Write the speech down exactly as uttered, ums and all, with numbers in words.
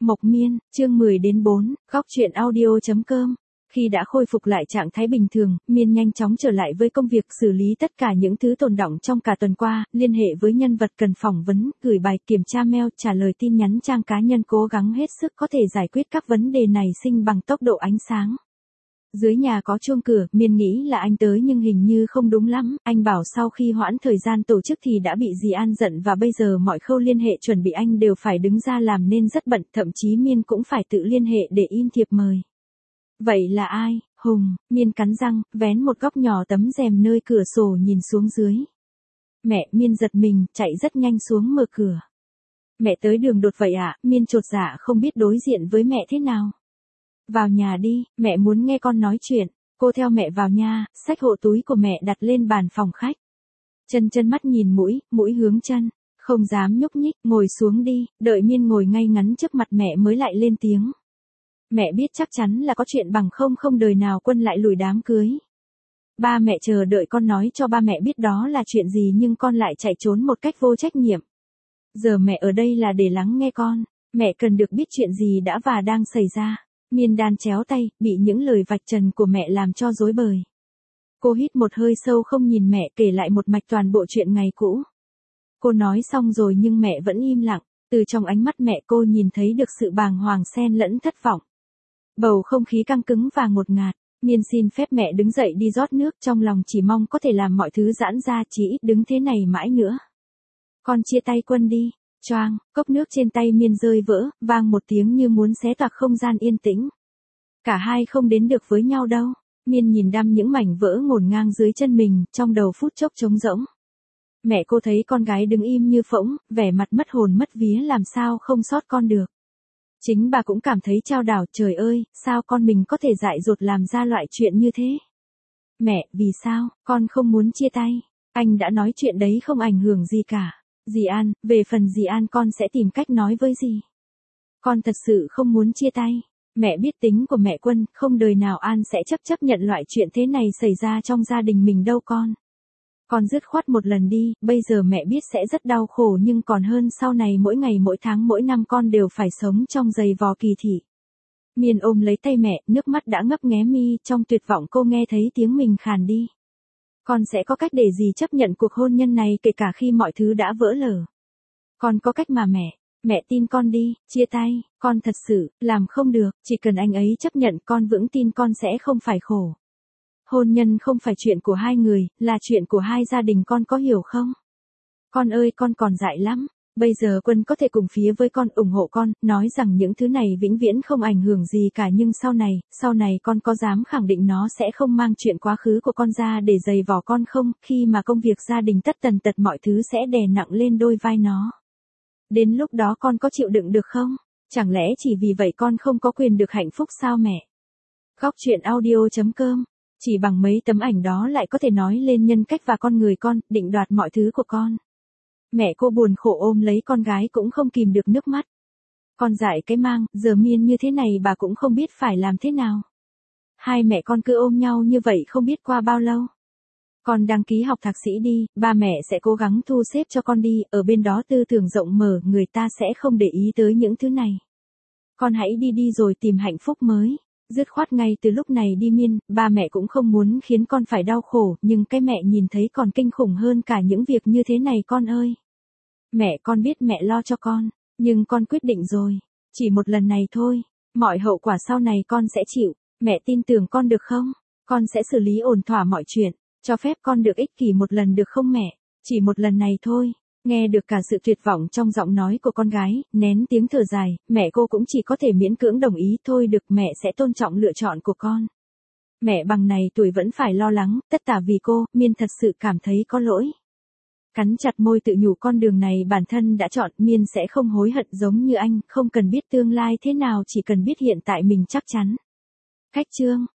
Mộc Miên, chương mười đến bốn, góc truyện audio.com. Khi đã khôi phục lại trạng thái bình thường, Miên nhanh chóng trở lại với công việc xử lý tất cả những thứ tồn đọng trong cả tuần qua, liên hệ với nhân vật cần phỏng vấn, gửi bài kiểm tra mail, trả lời tin nhắn trang cá nhân, cố gắng hết sức có thể giải quyết các vấn đề nảy sinh bằng tốc độ ánh sáng. Dưới nhà có chuông cửa, Miên nghĩ là anh tới nhưng hình như không đúng lắm, anh bảo sau khi hoãn thời gian tổ chức thì đã bị dì An giận và bây giờ mọi khâu liên hệ chuẩn bị anh đều phải đứng ra làm nên rất bận, thậm chí Miên cũng phải tự liên hệ để in thiệp mời. Vậy là ai? Hùng, Miên cắn răng, vén một góc nhỏ tấm rèm nơi cửa sổ nhìn xuống dưới. Mẹ, Miên giật mình, chạy rất nhanh xuống mở cửa. Mẹ tới đường đột vậy ạ, à? Miên chột dạ không biết đối diện với mẹ thế nào. Vào nhà đi, mẹ muốn nghe con nói chuyện. Cô theo mẹ vào nhà, xách hộ túi của mẹ đặt lên bàn phòng khách. Chân chân mắt nhìn mũi, mũi hướng chân, không dám nhúc nhích, ngồi xuống đi, đợi Miên ngồi ngay ngắn trước mặt mẹ mới lại lên tiếng. Mẹ biết chắc chắn là có chuyện bằng không không đời nào Quân lại lùi đám cưới. Ba mẹ chờ đợi con nói cho ba mẹ biết đó là chuyện gì nhưng con lại chạy trốn một cách vô trách nhiệm. Giờ mẹ ở đây là để lắng nghe con, mẹ cần được biết chuyện gì đã và đang xảy ra. Miên đan chéo tay, bị những lời vạch trần của mẹ làm cho rối bời. Cô hít một hơi sâu không nhìn mẹ kể lại một mạch toàn bộ chuyện ngày cũ. Cô nói xong rồi nhưng mẹ vẫn im lặng, từ trong ánh mắt mẹ cô nhìn thấy được sự bàng hoàng xen lẫn thất vọng. Bầu không khí căng cứng và ngột ngạt, Miên xin phép mẹ đứng dậy đi rót nước, trong lòng chỉ mong có thể làm mọi thứ giãn ra, chỉ ít đứng thế này mãi nữa. Con chia tay Quân đi. Choang, cốc nước trên tay Miên rơi vỡ, vang một tiếng như muốn xé toạc không gian yên tĩnh. Cả hai không đến được với nhau đâu. Miên nhìn đăm những mảnh vỡ ngổn ngang dưới chân mình, trong đầu phút chốc trống rỗng. Mẹ cô thấy con gái đứng im như phỗng, vẻ mặt mất hồn mất vía làm sao không sót con được. Chính bà cũng cảm thấy chao đảo, trời ơi, sao con mình có thể dại dột làm ra loại chuyện như thế. Mẹ, vì sao, con không muốn chia tay, anh đã nói chuyện đấy không ảnh hưởng gì cả. Dì An, về phần dì An con sẽ tìm cách nói với dì. Con thật sự không muốn chia tay. Mẹ biết tính của mẹ Quân, không đời nào An sẽ chấp chấp nhận loại chuyện thế này xảy ra trong gia đình mình đâu con. Con dứt khoát một lần đi, bây giờ mẹ biết sẽ rất đau khổ nhưng còn hơn sau này mỗi ngày mỗi tháng mỗi năm con đều phải sống trong giày vò kỳ thị. Miên ôm lấy tay mẹ, nước mắt đã ngấp nghé mi, trong tuyệt vọng cô nghe thấy tiếng mình khàn đi. Con sẽ có cách để dì chấp nhận cuộc hôn nhân này kể cả khi mọi thứ đã vỡ lở. Con có cách mà mẹ, mẹ tin con đi, chia tay, con thật sự, làm không được, chỉ cần anh ấy chấp nhận con vững tin con sẽ không phải khổ. Hôn nhân không phải chuyện của hai người, là chuyện của hai gia đình con có hiểu không? Con ơi con còn dại lắm, bây giờ Quân có thể cùng phía với con ủng hộ con, nói rằng những thứ này vĩnh viễn không ảnh hưởng gì cả nhưng sau này, sau này con có dám khẳng định nó sẽ không mang chuyện quá khứ của con ra để giày vò con không, khi mà công việc gia đình tất tần tật mọi thứ sẽ đè nặng lên đôi vai nó. Đến lúc đó con có chịu đựng được không? Chẳng lẽ chỉ vì vậy con không có quyền được hạnh phúc sao mẹ? Góc truyện audio.com. Chỉ bằng mấy tấm ảnh đó lại có thể nói lên nhân cách và con người con, định đoạt mọi thứ của con. Mẹ cô buồn khổ ôm lấy con gái cũng không kìm được nước mắt. Con dại cái mang, giờ Miên như thế này bà cũng không biết phải làm thế nào. Hai mẹ con cứ ôm nhau như vậy không biết qua bao lâu. Con đăng ký học thạc sĩ đi, ba mẹ sẽ cố gắng thu xếp cho con đi, ở bên đó tư tưởng rộng mở, người ta sẽ không để ý tới những thứ này. Con hãy đi đi rồi tìm hạnh phúc mới. Dứt khoát ngay từ lúc này đi Miên, ba mẹ cũng không muốn khiến con phải đau khổ, nhưng cái mẹ nhìn thấy còn kinh khủng hơn cả những việc như thế này con ơi. Mẹ con biết mẹ lo cho con, nhưng con quyết định rồi, chỉ một lần này thôi, mọi hậu quả sau này con sẽ chịu, mẹ tin tưởng con được không? Con sẽ xử lý ổn thỏa mọi chuyện, cho phép con được ích kỷ một lần được không mẹ? Chỉ một lần này thôi. Nghe được cả sự tuyệt vọng trong giọng nói của con gái, nén tiếng thở dài, mẹ cô cũng chỉ có thể miễn cưỡng đồng ý thôi được, mẹ sẽ tôn trọng lựa chọn của con. Mẹ bằng này tuổi vẫn phải lo lắng, tất tả vì cô, Miên thật sự cảm thấy có lỗi. Cắn chặt môi tự nhủ con đường này bản thân đã chọn, Miên sẽ không hối hận giống như anh, không cần biết tương lai thế nào chỉ cần biết hiện tại mình chắc chắn. Cách chương.